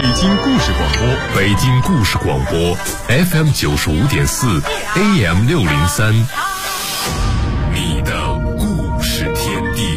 京故事广播，北京故事广播 FM 95.4 AM 603，你的故事天地。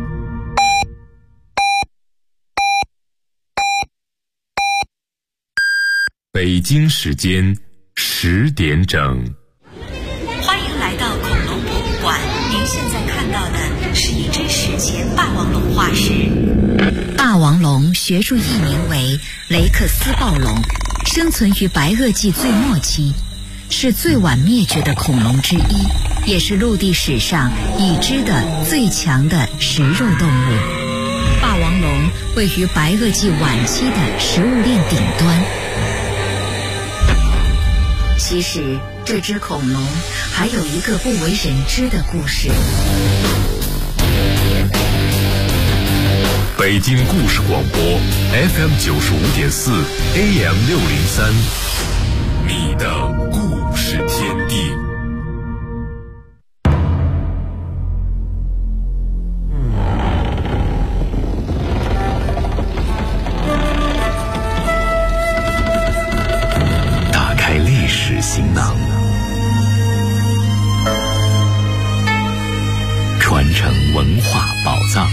北京时间10点整。 欢迎来到恐龙博物馆，您现在看到的是一只史前霸王龙化石。霸王龙学术译名为雷克斯暴龙，生存于白垩纪最末期，是最晚灭绝的恐龙之一，也是陆地史上已知的最强的食肉动物。霸王龙位于白垩纪晚期的食物链顶端。其实这只恐龙还有一个不为人知的故事。 北京故事广播 FM 95.4 AM 603，你的故事天地。打开历史行囊，传承文化宝藏。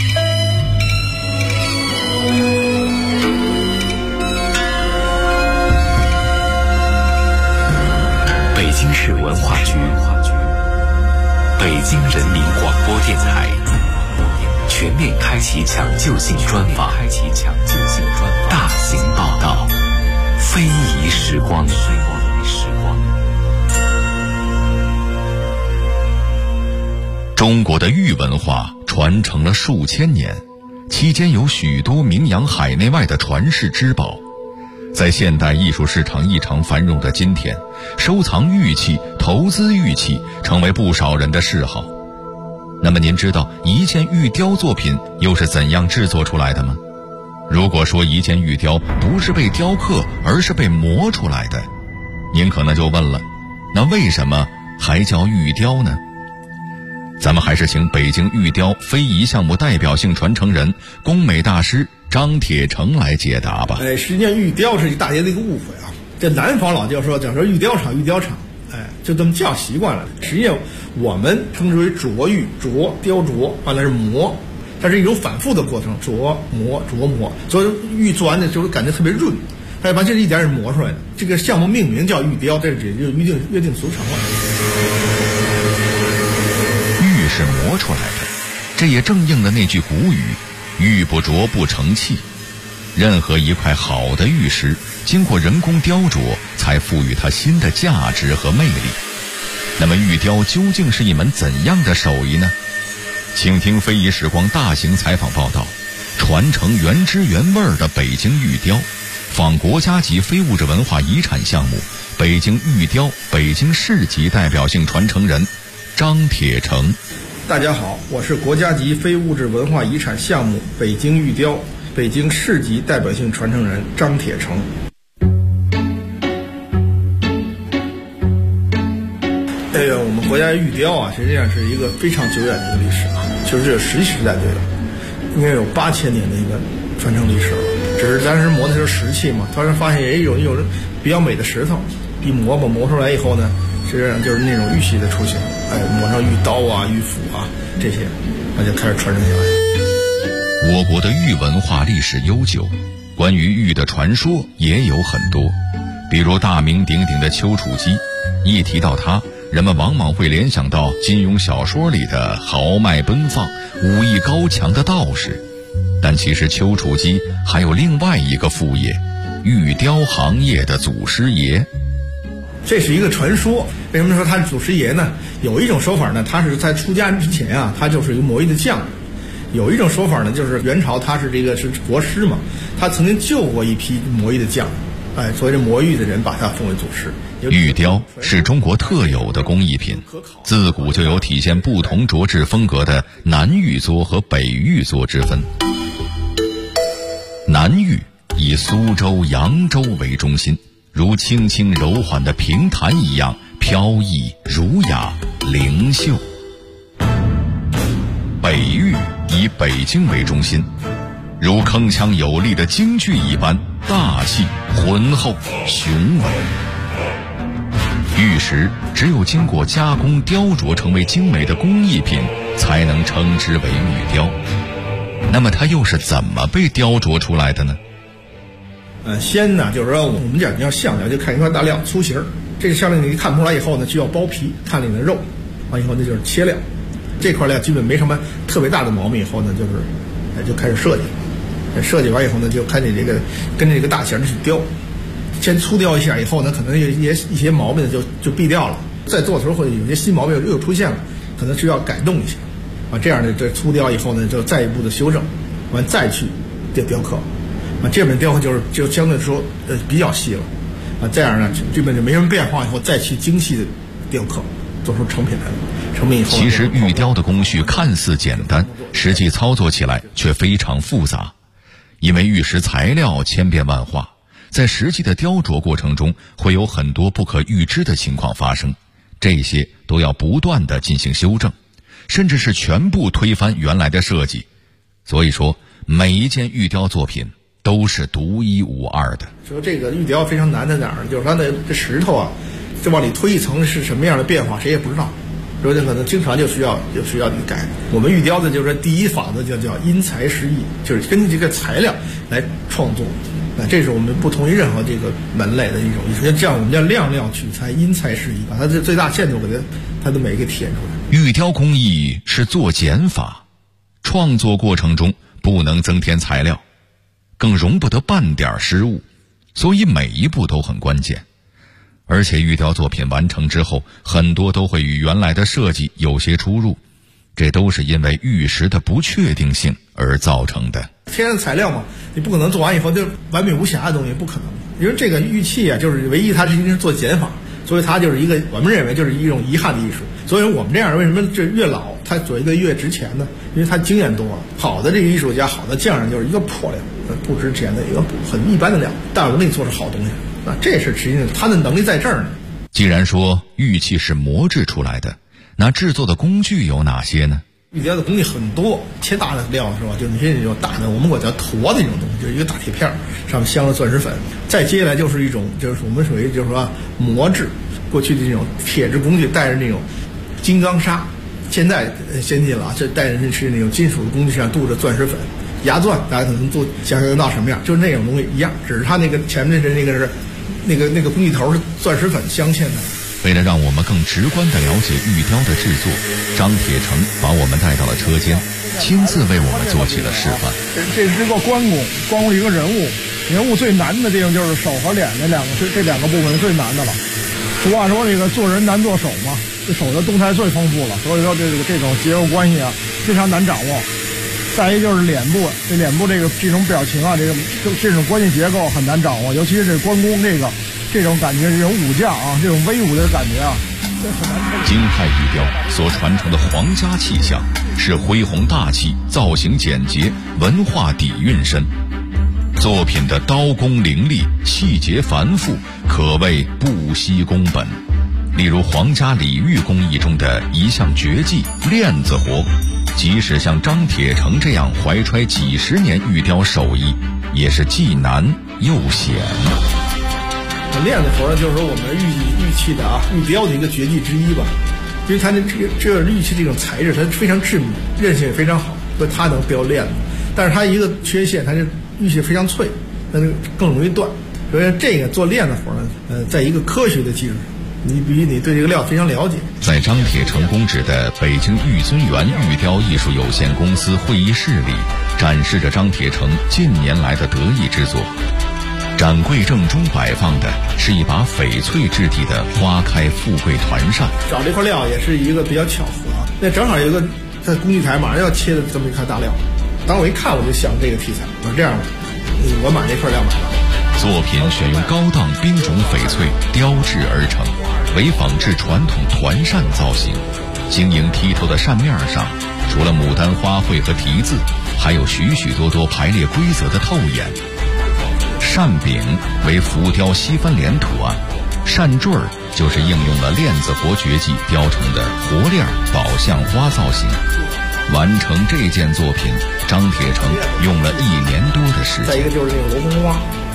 北京市文化局、北京人民广播电台全面开启抢救性专访，大型报道，非遗时光。中国的玉文化传承了数千年，期间有许多名扬海内外的传世之宝。在现代艺术市场异常繁荣的今天，收藏玉器、投资玉器成为不少人的嗜好。那么您知道一件玉雕作品又是怎样制作出来的吗？如果说一件玉雕不是被雕刻，而是被磨出来的，您可能就问了，那为什么还叫玉雕呢？咱们还是请北京玉雕非遗项目代表性传承人、工美大师张铁成来解答吧。 实际上玉雕是大家的一个误会啊。这南方老就说讲说玉雕厂，就这么叫习惯了。实际上我们称之为琢玉，雕琢，完了是磨，它是一种反复的过程，琢磨，所以玉做完的时候感觉特别润，它完全是一点点磨出来的。这个项目命名叫玉雕，这也就约定俗成了。 是磨出来的，这也正应了那句古语，玉不琢不成器。任何一块好的玉石经过人工雕琢，才赋予它新的价值和魅力。那么玉雕究竟是一门怎样的手艺呢？请听非遗时光大型采访报道，传承原汁原味的北京玉雕，访国家级非物质文化遗产项目北京玉雕北京市级代表性传承人张铁成。 大家好，我是国家级非物质文化遗产项目北京玉雕北京市级代表性传承人张铁成。我们国家玉雕啊，实际上是一个非常久远的一个历史啊，就是这个石器时代对了，应该有8000年的一个传承历史了。只是当时磨的时候石器嘛，突然发现也有比较美的石头，一磨出来以后呢，实际上就是那种玉器的雏形，磨上玉刀啊、玉斧啊这些，那就开始传承下来。 我国的玉文化历史悠久，关于玉的传说也有很多，比如大名鼎鼎的丘处机，一提到它，人们往往会联想到金庸小说里的豪迈奔放、武艺高强的道士。但其实丘处机还有另外一个副业，玉雕行业的祖师爷。 这是一个传说，为什么说他是祖师爷呢？有一种说法呢，他是在出家之前啊，他就是一个磨玉的匠人；有一种说法呢，就是元朝他是国师嘛，他曾经救过一批磨玉的匠人，所以这磨玉的人把他奉为祖师。 玉雕是中国特有的工艺品，自古就有体现不同琢制风格的南玉作和北玉作之分。南玉以苏州、扬州为中心，如轻轻柔缓的平弹一样飘逸儒雅灵秀。北玉以北京为中心，如铿锵有力的京剧一般大气、浑厚、雄伟。玉石只有经过加工雕琢成为精美的工艺品，才能称之为玉雕。那么它又是怎么被雕琢出来的呢？ 先呢，就是说我们讲要项料，就看一块大料粗形，这个项料你看不出来以后呢，就要剥皮，看里面的肉，完以后那就是切料。这块料基本没什么特别大的毛病，以后呢就开始设计。设计完以后呢，就看你这个跟着这个大型去雕。先粗雕一下以后呢，可能一些毛病就避掉了。在做的时候会有些新毛病又出现了，可能需要改动一下。这样的这粗雕以后呢，就再一步的修正，完再去雕刻。这本雕刻就相对来说比较细了。这样呢，这本就没什么变化以后，再去精细的雕刻，做出成品来了。成品以后， 其实玉雕的工序看似简单，实际操作起来却非常复杂，因为玉石材料千变万化。在实际的雕琢过程中，会有很多不可预知的情况发生，这些都要不断地进行修正，甚至是全部推翻原来的设计。所以说，每一件玉雕作品都是独一无二的。 说这个玉雕非常难在哪儿？就是它的这石头啊，就往里推一层是什么样的变化，谁也不知道。所以可能经常就需要你改。我们玉雕的就是第一法则叫因材施艺，就是根据这个材料来创作。这是我们不同于任何这个门类的一种艺术，这样我们叫量料取材，因材施艺，把它的最大限度给它的美给体现出来。 玉雕工艺是做减法，创作过程中不能增添材料，更容不得半点失误，所以每一步都很关键。而且玉雕作品完成之后，很多都会与原来的设计有些出入，这都是因为玉石的不确定性而造成的。 天然材料嘛，你不可能做完以后就完美无瑕的东西，不可能。因为这个玉器啊，就是唯一它是做减法，所以它就是一个我们认为就是一种遗憾的艺术。所以我们这样为什么这越老它做一个越值钱呢？因为它经验多了。好的这个艺术家，好的匠人就是一个破料，不值钱的一个很一般的料，但我给你做出好东西。这是实际上他的能力在这儿呢。 既然说玉器是磨制出来的，那制作的工具有哪些呢？ 玉雕的工艺很多，切大的料是吧？就那些那种大的，我们管叫坨的这种东西，就是一个大铁片，上面镶了钻石粉。再接下来就是一种，就是我们属于就是说磨制，过去的这种铁制工具带着那种金刚砂，现在先进了，这带着是那种金属的工具上镀着钻石粉。牙钻大家可能都想象到什么样，就是那种东西一样，只是它那个前面是那个工具头是钻石粉镶嵌的。 为了让我们更直观地了解玉雕的制作，张铁成把我们带到了车间，亲自为我们做起了示范。 这是个关公一个人物最难的地方就是手和脸这两个部分是最难的了。俗话说这个做人难做手嘛，这手的动态最丰富了，所以说这种结构关系啊非常难掌握。再一就是脸部，这脸部这种表情啊，这种关系结构很难掌握，尤其是这关公这种感觉，这种武将啊，这种威武的感觉啊，这很难。 京派玉雕所传承的皇家气象是恢宏大气、造型简洁、文化底蕴深。作品的刀工凌厉、细节繁复，可谓不惜工本。例如皇家礼玉工艺中的一项绝技链子活，即使像张铁成这样怀揣几十年玉雕手艺，也是既难又险。 链子活呢，就是说我们玉器的玉雕的一个绝技之一吧，因为它这玉器这种材质它非常致密，韧性也非常好，所以它能雕链子。但是它一个缺陷，它是玉器非常脆，那就更容易断。所以这个做链子活呢，在一个科学的技术上，你必须你对这个料非常了解。 在张铁成公址的北京玉尊园玉雕艺术有限公司会议室里，展示着张铁成近年来的得意之作。展柜正中摆放的是一把翡翠质地的花开富贵团扇。 找这块料也是一个比较巧合啊，那正好有一个在工具台马上要切的这么一块大料，当我一看我就想这个题材，我说这样吧，我把这块料买了。 作品选用高档冰种翡翠雕制而成，为仿制传统团扇造型。晶莹剔透的扇面上，除了牡丹花卉和题字，还有许许多多排列规则的透眼。扇柄为浮雕西番莲图案，扇坠儿就是应用了链子活绝技雕成的活链宝相花造型。完成这件作品，张铁成用了1年多的时间。 再一个就是那个镂空花，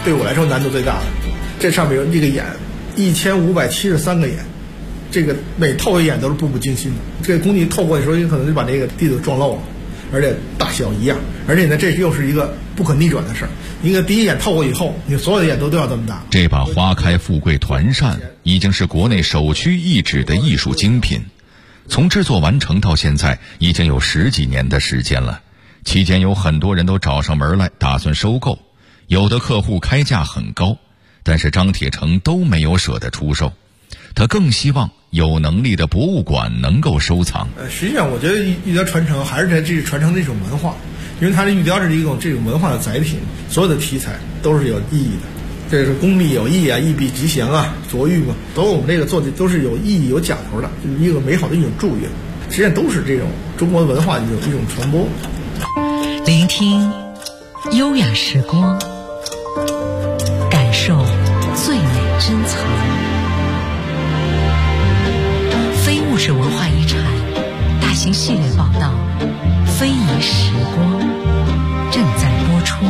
对我来说难度最大的。这上面有这个眼，1573个眼，这个每透一眼都是步步惊心的。这个工具透过的时候，有可能就把这个地都撞漏了，而且大小一样，而且呢，这又是一个不可逆转的事儿。一个第一眼透过以后，你所有的眼都要这么大。 这把花开富贵团扇已经是国内首屈一指的艺术精品，从制作完成到现在已经有10几年的时间了。期间有很多人都找上门来打算收购，有的客户开价很高，但是张铁成都没有舍得出售，他更希望有能力的博物馆能够收藏。 实际上我觉得玉雕传承还是在这传承这种文化，因为它的玉雕是一种这种文化的载体，所有的题材都是有意义的。这是工笔有意啊，意笔吉祥啊，琢玉嘛，都我们这个做的都是有意义有讲头的，就是一个美好的一种祝愿，实际上都是这种中国文化的一种传播。 聆听优雅时光，感受最美珍藏。非物质文化遗产大型系列报道《非遗时光》正在播出。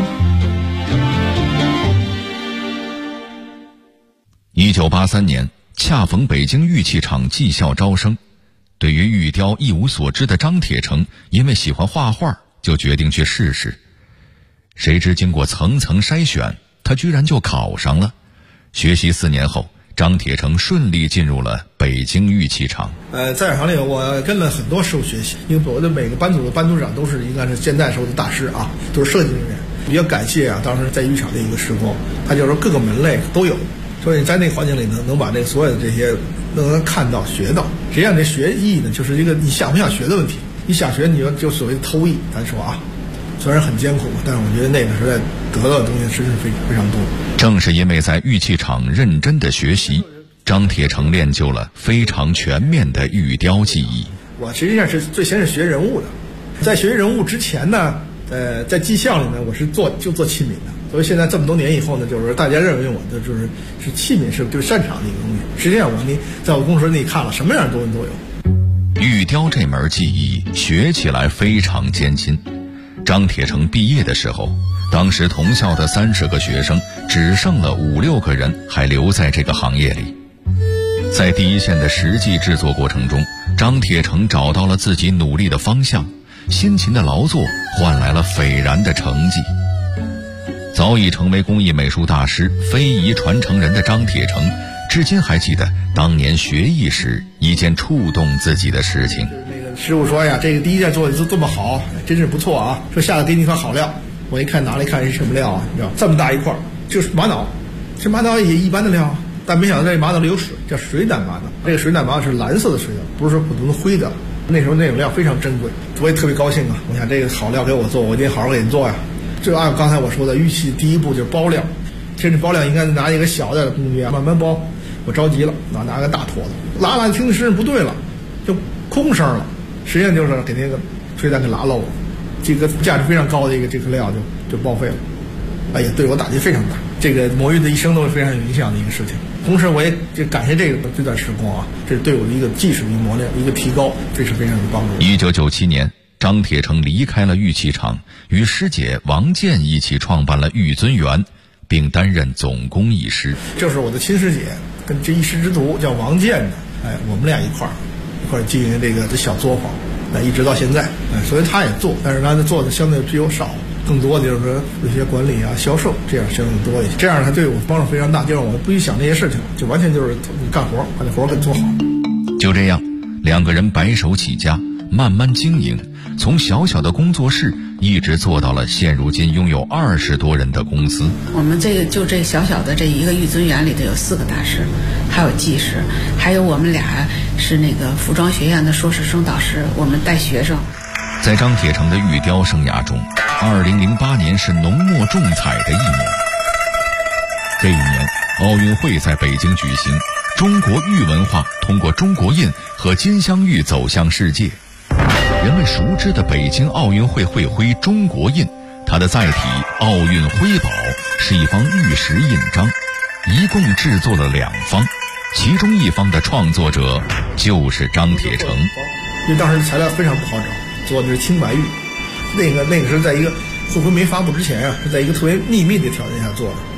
1983年，恰逢北京玉器厂技校招生，对于玉雕一无所知的张铁成，因为喜欢画画，就决定去试试。谁知经过层层筛选，他居然就考上了。学习4年后，张铁成顺利进入了北京玉器厂。 在厂里我跟了很多师傅学习，因为我的每个班组的班组长都是应该是现代时候的大师啊，都是设计人员。比较感谢啊，当时在玉厂的一个时光，他就是说各个门类都有，所以你在那个环境里能把这所有的这些能看到学到。实际上这学艺呢，就是一个你想不想学的问题。你想学，你就所谓的偷艺，咱说啊，虽然很艰苦，但是我觉得那个时代得到的东西真是非常多。 正是因为在玉器厂认真的学习，张铁成练就了非常全面的玉雕技艺。 我实际上是最先是学人物的，在学人物之前呢，在技校里面我是做器皿的，所以现在这么多年以后呢，就是大家认为我的是器皿是最擅长的一个东西。实际上你在我工作室里看了什么样的东西都有。 玉雕这门技艺学起来非常艰辛。张铁成毕业的时候，当时同校的30个学生只剩了5、6个人还留在这个行业里。在第一线的实际制作过程中，张铁成找到了自己努力的方向，辛勤的劳作换来了斐然的成绩。早已成为工艺美术大师、非遗传承人的张铁成，至今还记得当年学艺时一件触动自己的事情。 那个师傅说呀，这个第一件做的这么好，真是不错啊，说下次给你一块好料。我一看拿来看是什么料啊，你知道这么大一块，就是玛瑙。这玛瑙也一般的料，但没想到这玛瑙里有水，叫水胆玛瑙。这个水胆玛瑙是蓝色的水胆，不是说普通的灰的。那时候那种料非常珍贵，我也特别高兴啊！我想这个好料给我做，我一定好好给你做呀。就按刚才我说的，玉器第一步就是包料。其实包料应该拿一个小点的工具啊，慢慢包。我着急了，拿个大坨子，拉听着声音不对了，就空声了。实际上就是给那个水胆给拉漏了，这个价值非常高的这个料就报废了。哎呀，对我打击非常大。这个魔芋的一生都是非常有影响的一个事情。同时，我也就感谢这段时光啊，这是对我的一个技术的磨练，一个提高，这是非常有帮助。 1997年，张铁成离开了玉器厂，与师姐王健一起创办了玉尊园，并担任总工艺师。 这是我的亲师姐，跟这一师之徒叫王健的，我们俩一块儿经营这个小作坊，一直到现在。所以他也做，但是他做的相对比我少。更多的就是说有些管理啊、销售这样相对多一些，这样他对我帮助非常大，就让我不去想这些事情，就完全就是干活，把这活给做好。 就这样，2个人白手起家，慢慢经营，从小小的工作室一直做到了现如今拥有20多人的公司。 我们这小小的这一个玉尊园里头有4个大师，还有技师，还有我们俩是那个服装学院的硕士生导师，我们带学生。 在张铁成的玉雕生涯中，2008年是浓墨重彩的一年。这一年，奥运会在北京举行，中国玉文化通过中国印和金镶玉走向世界。人们熟知的北京奥运会会徽中国印，它的载体奥运徽宝是一方玉石印章，一共制作了2方，其中一方的创作者就是张铁成。 因为当时材料非常不好找，做的是青白玉，那个是在一个会徽没发布之前啊，是在一个特别秘密的条件下做的，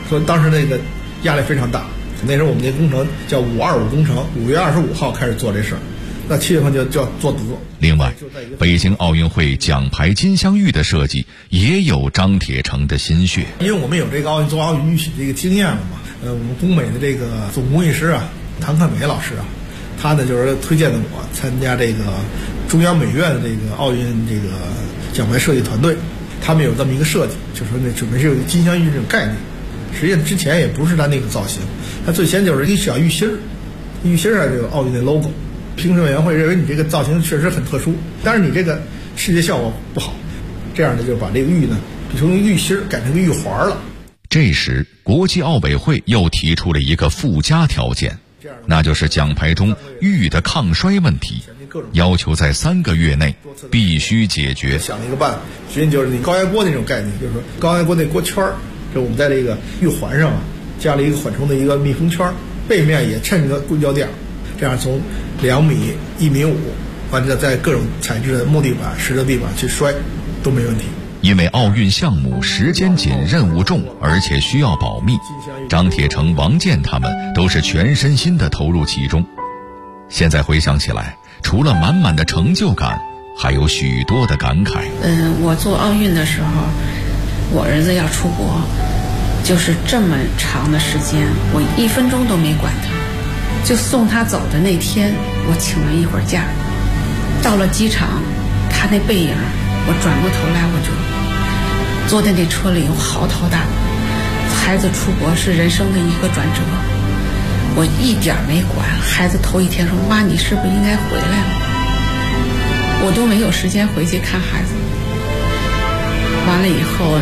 说当时那个压力非常大。那时候我们那工程叫525工程，5月25号开始做这事儿，那7月份就要做得。 另外，北京奥运会奖牌金镶玉的设计也有张铁成的心血。 因为我们有这个做奥运玉玺这个经验了嘛，我们工美的这个总工艺师啊，谭克美老师啊，他呢就是推荐的我参加这个中央美院的这个奥运这个奖牌设计团队，他们有这么一个设计，就是说那准备是有金镶玉这种概念。实际上之前也不是他那个造型，他最先就是一小玉芯儿，玉芯儿上就有奥运的 logo。评审委员会认为你这个造型确实很特殊，但是你这个视觉效果不好，这样呢就把这个玉呢从玉芯改成个玉环了。 这时，国际奥委会又提出了一个附加条件，那就是奖牌中玉的抗衰问题，要求在3个月内必须解决。 想了一个办法，实际就是你高压锅那种概念，就是说高压锅那锅圈儿，这我们在这个玉环上加了一个缓冲的一个密封圈，背面也衬个硅胶垫，这样从2米、1.5米，完了在各种材质的木地板、石头地板去摔都没问题。 因为奥运项目时间紧、任务重，而且需要保密，张铁成、王健他们都是全身心的投入其中。现在回想起来，除了满满的成就感，还有许多的感慨。 我做奥运的时候，我儿子要出国，就是这么长的时间，我1分钟都没管他。就送他走的那天，我请了一会儿假，到了机场，他那背影，我转过头来，我就坐在那车里，我嚎啕大哭。孩子出国是人生的一个转折，我一点没管。孩子头1天说：“妈，你是不是应该回来了？”我都没有时间回去看孩子。完了以后。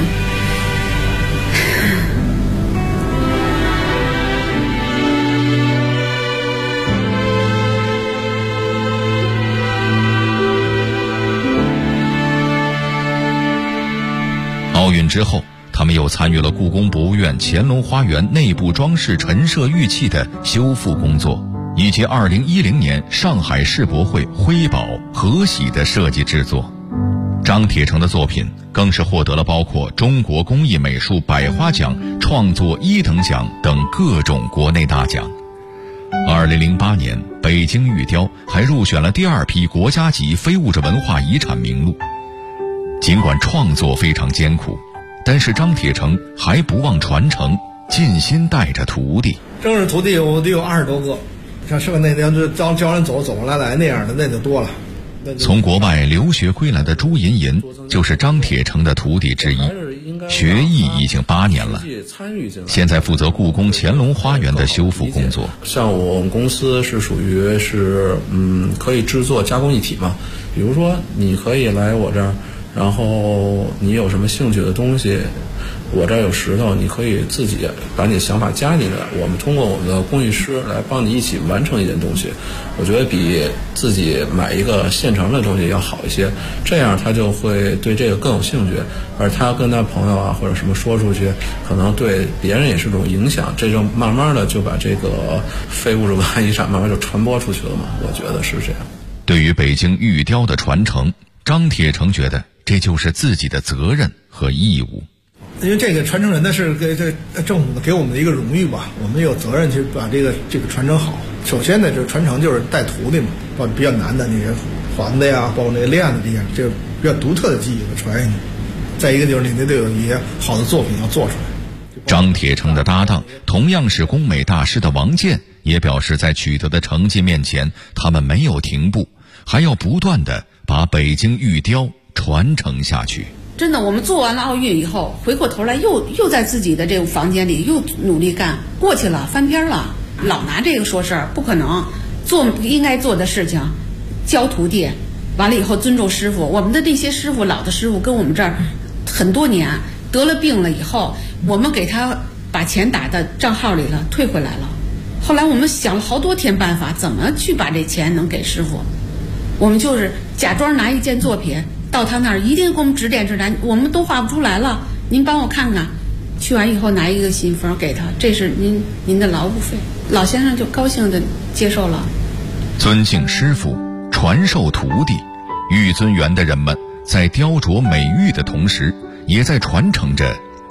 奥运之后，他们又参与了故宫博物院乾隆花园内部装饰陈设玉器的修复工作，以及2010年上海世博会徽宝、和玺的设计制作。张铁成的作品更是获得了包括中国工艺美术百花奖、创作1等奖等各种国内大奖。2008年，北京玉雕还入选了第2批国家级非物质文化遗产名录。尽管创作非常艰苦，但是张铁成还不忘传承，尽心带着徒弟。 正式徒弟我得有20多个，像剩下那天就教人走来那样的那就多了。 从国外留学归来的朱银银就是张铁成的徒弟之一，学艺已经8年了，现在负责故宫乾隆花园的修复工作。 像我们公司是属于可以制作加工一体嘛，比如说你可以来我这儿，然后你有什么兴趣的东西，我这儿有石头，你可以自己把你的想法加进来，我们通过我们的工艺师来帮你一起完成一件东西。我觉得比自己买一个现成的东西要好一些，这样他就会对这个更有兴趣，而他跟他朋友啊或者什么说出去，可能对别人也是种影响，这就慢慢的就把这个非物质文化遗产慢慢就传播出去了嘛，我觉得是这样。 对于北京玉雕的传承，张铁成觉得这就是自己的责任和义务。 因为这个传承人呢是给这政府给我们的一个荣誉吧，我们有责任去把这个传承好。首先呢，就是传承就是带徒弟嘛，包括比较难的那些环子呀，包括那个链子这比较独特的技艺的传下去。再一个就是你得有一些好的作品要做出来。 张铁成的搭档同样是工美大师的王健也表示，在取得的成绩面前，他们没有停步，还要不断的把北京玉雕传承下去。 真的，我们做完了奥运以后，回过头来又在自己的这个房间里又努力干，过去了，翻篇了，老拿这个说事儿，不可能。做应该做的事情，教徒弟，完了以后尊重师傅。我们的这些师傅，老的师傅跟我们这儿很多年，得了病了以后，我们给他把钱打到账号里了，退回来了。后来我们想了好多天办法，怎么去把这钱能给师傅。我们就是假装拿一件作品到他那儿，一定给我们指点，我们都画不出来了，您帮我看看。去完以后拿一个信封给他，这是您的劳务费。老先生就高兴地接受了。 尊敬师傅，传授徒弟，玉尊园的人们在雕琢美玉的同时，也在传承着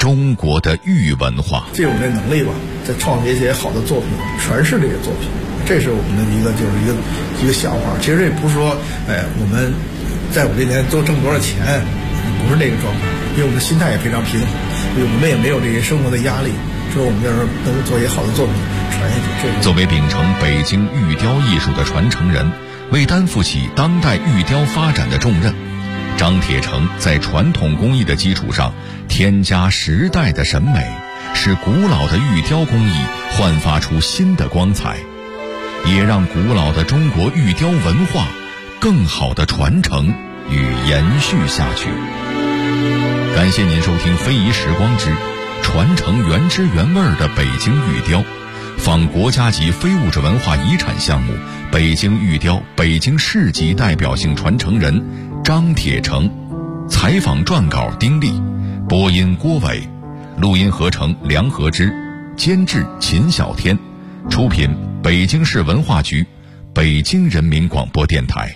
中国的玉文化。 借我们这能力吧，再创作一些好的作品，传世这些作品，这是我们的一个想法。其实这不是说，我们在我这年都挣多少钱，不是这个状态，因为我们的心态也非常平衡，因为我们也没有这些生活的压力，所以我们就是能做一些好的作品传下去。 作为秉承北京玉雕艺术的传承人，为担负起当代玉雕发展的重任，张铁成在传统工艺的基础上添加时代的审美，使古老的玉雕工艺焕发出新的光彩，也让古老的中国玉雕文化更好的传承与延续下去。感谢您收听非遗时光之传承原汁原味的北京玉雕，访国家级非物质文化遗产项目北京玉雕北京市级代表性传承人张铁成，采访撰稿丁力，播音郭伟，录音合成梁和之，监制秦小天，出品北京市文化局，北京人民广播电台。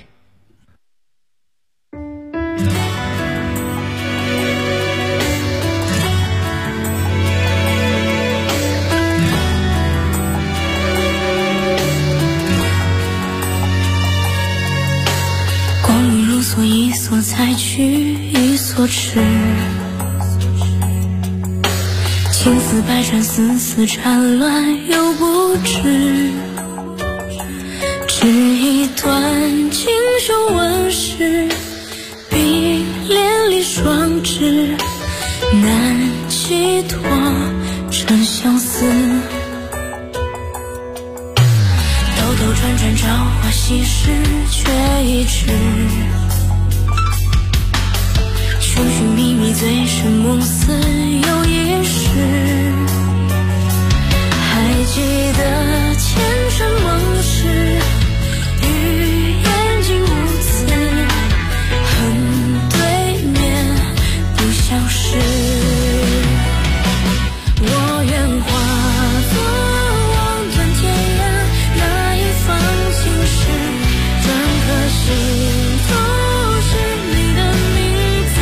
一所采取一所吃，情丝百转，丝丝缠乱又不知，只一段锦绣纹饰，碧连理双枝，难寄托成相思。兜兜转转，朝花夕拾，却一直寻寻觅觅，醉生梦死又一世，还记得前尘梦事，与眼睛无词，恨对面不相识。我愿化作望断天涯那一方青石，转颗心头是你的名字。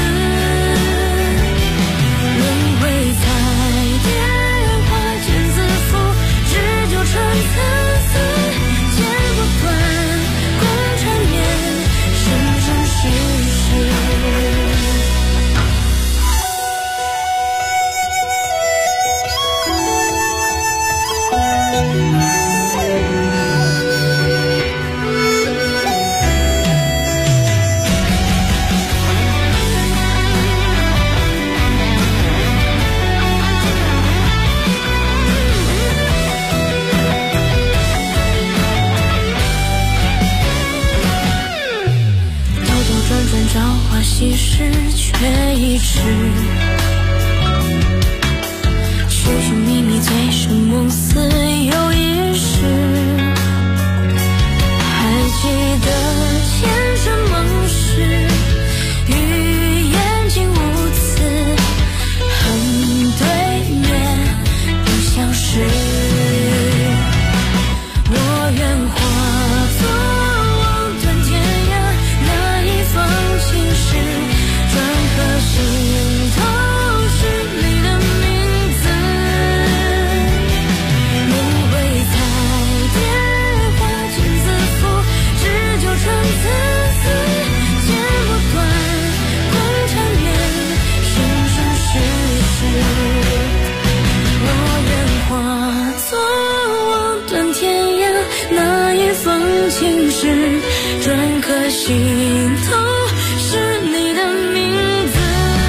轮回彩蝶花间自负，只纠缠参差，剪不断，共缠绵，生生世世。朝花夕拾，却一直寻寻觅觅，醉生梦死又一世，还记得前尘梦事，与眼睛无词，恨对面不相识。我愿化作望断天涯那一方青石，转颗心头是你的名字。轮回彩蝶花间自负，只纠缠参差，剪不断，共缠绵，生生世世。我愿化作望断天涯那一方青石，转颗心头是你的名字。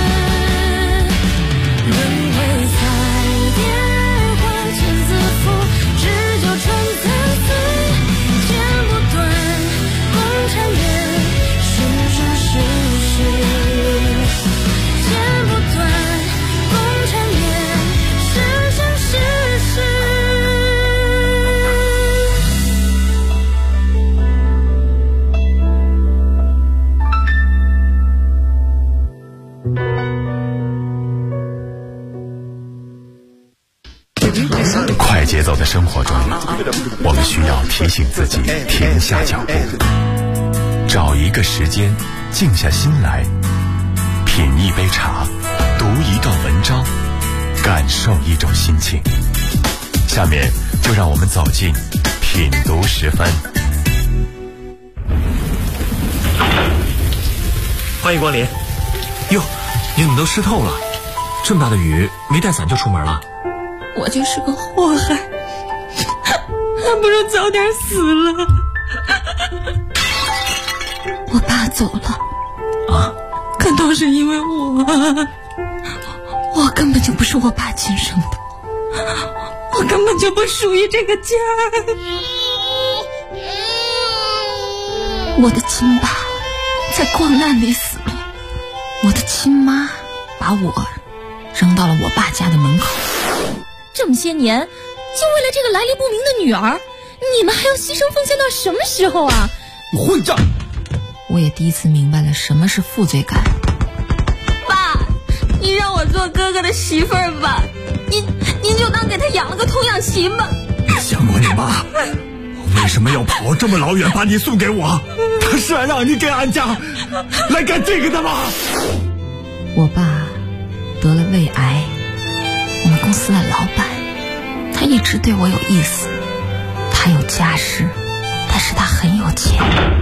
轮回彩蝶花间自负，只纠缠参差，剪不断，共缠绵，生生世世。剪不断，共缠绵，生生世世。 快节奏的生活中，我们需要提醒自己停下脚步，找一个时间静下心来，品一杯茶，读一段文章， 感受一种心情。下面就让我们走进品读时分。 欢迎光临。哟，你怎么都湿透了？这么大的雨，没带伞就出门了？ 我就是个祸害，还不如早点死了。我爸走了啊， 可都是因为我根本就不是我爸亲生的，我根本就不属于这个家。我的亲爸在光难里死了，我的亲妈把我扔到了我爸家的门口。这么些年，就为了这个来历不明的女儿，你们还要牺牲奉献到什么时候啊？ 混账！ 我也第一次明白了什么是负罪感。爸，你让我做哥哥的媳妇儿吧，您就当给他养了个童养媳吧。 你想过你妈为什么要跑这么老远把你送给我？他是让你给俺家来干这个的吗？ 我爸得了胃癌，我们公司的老板，他一直对我有意思，他有家室，但是他很有钱。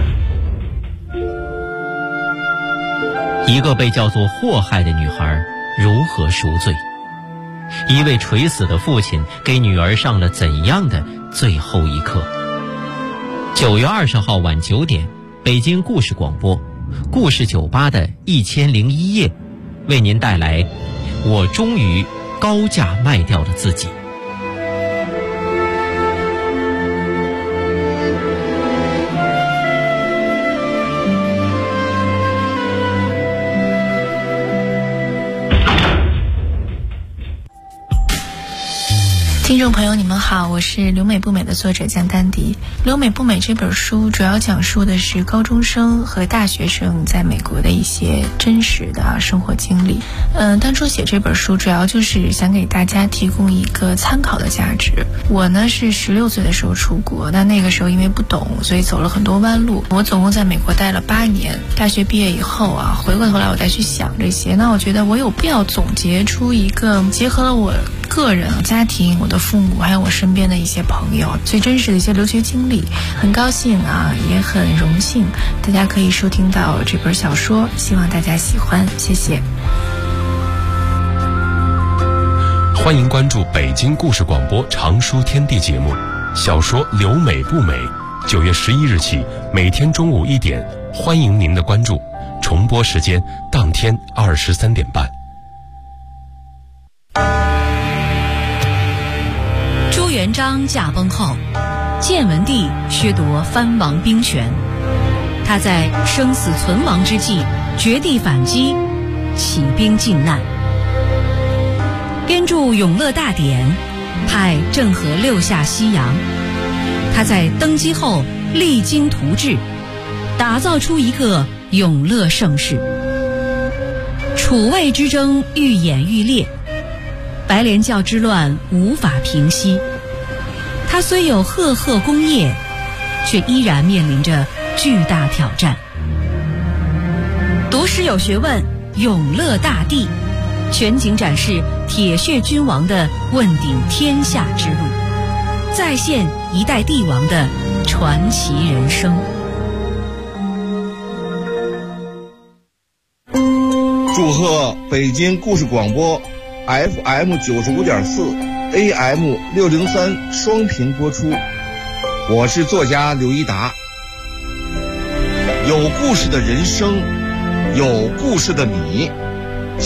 一个被叫做祸害的女孩如何赎罪？一位垂死的父亲给女儿上了怎样的最后一课？9月20号晚9点，北京故事广播故事酒吧的1001夜，为您带来我终于高价卖掉了自己。 听众朋友你们好，我是留美不美的作者江丹迪。留美不美这本书主要讲述的是高中生和大学生在美国的一些真实的生活经历。当初写这本书主要就是想给大家提供一个参考的价值。我呢是16岁的时候出国，那个时候因为不懂，所以走了很多弯路。我总共在美国待了8年，大学毕业以后啊，回过头来我再去想这些，那我觉得我有必要总结出一个结合了我个人、家庭、我的父母还有我身边的一些朋友最真实的一些留学经历。很高兴啊，也很荣幸大家可以收听到这本小说，希望大家喜欢，谢谢。 欢迎关注北京故事广播长书天地节目，小说留美不美，9月11日起每天中午1点，欢迎您的关注，重播时间当天23点半。 朱元璋驾崩后，建文帝削夺藩王兵权，他在生死存亡之际绝地反击，起兵靖难，编著《永乐大典》，派郑和6下西洋。他在登基后励精图治，打造出一个永乐盛世。楚魏之争愈演愈烈，白莲教之乱无法平息。他虽有赫赫功业，却依然面临着巨大挑战。读诗有学问，永乐大帝全景展示铁血君王的问鼎天下之路，再现一代帝王的传奇人生。 祝贺北京故事广播 FM 95.4 AM603 双频播出。我是作家刘一达。有故事的人生，有故事的你。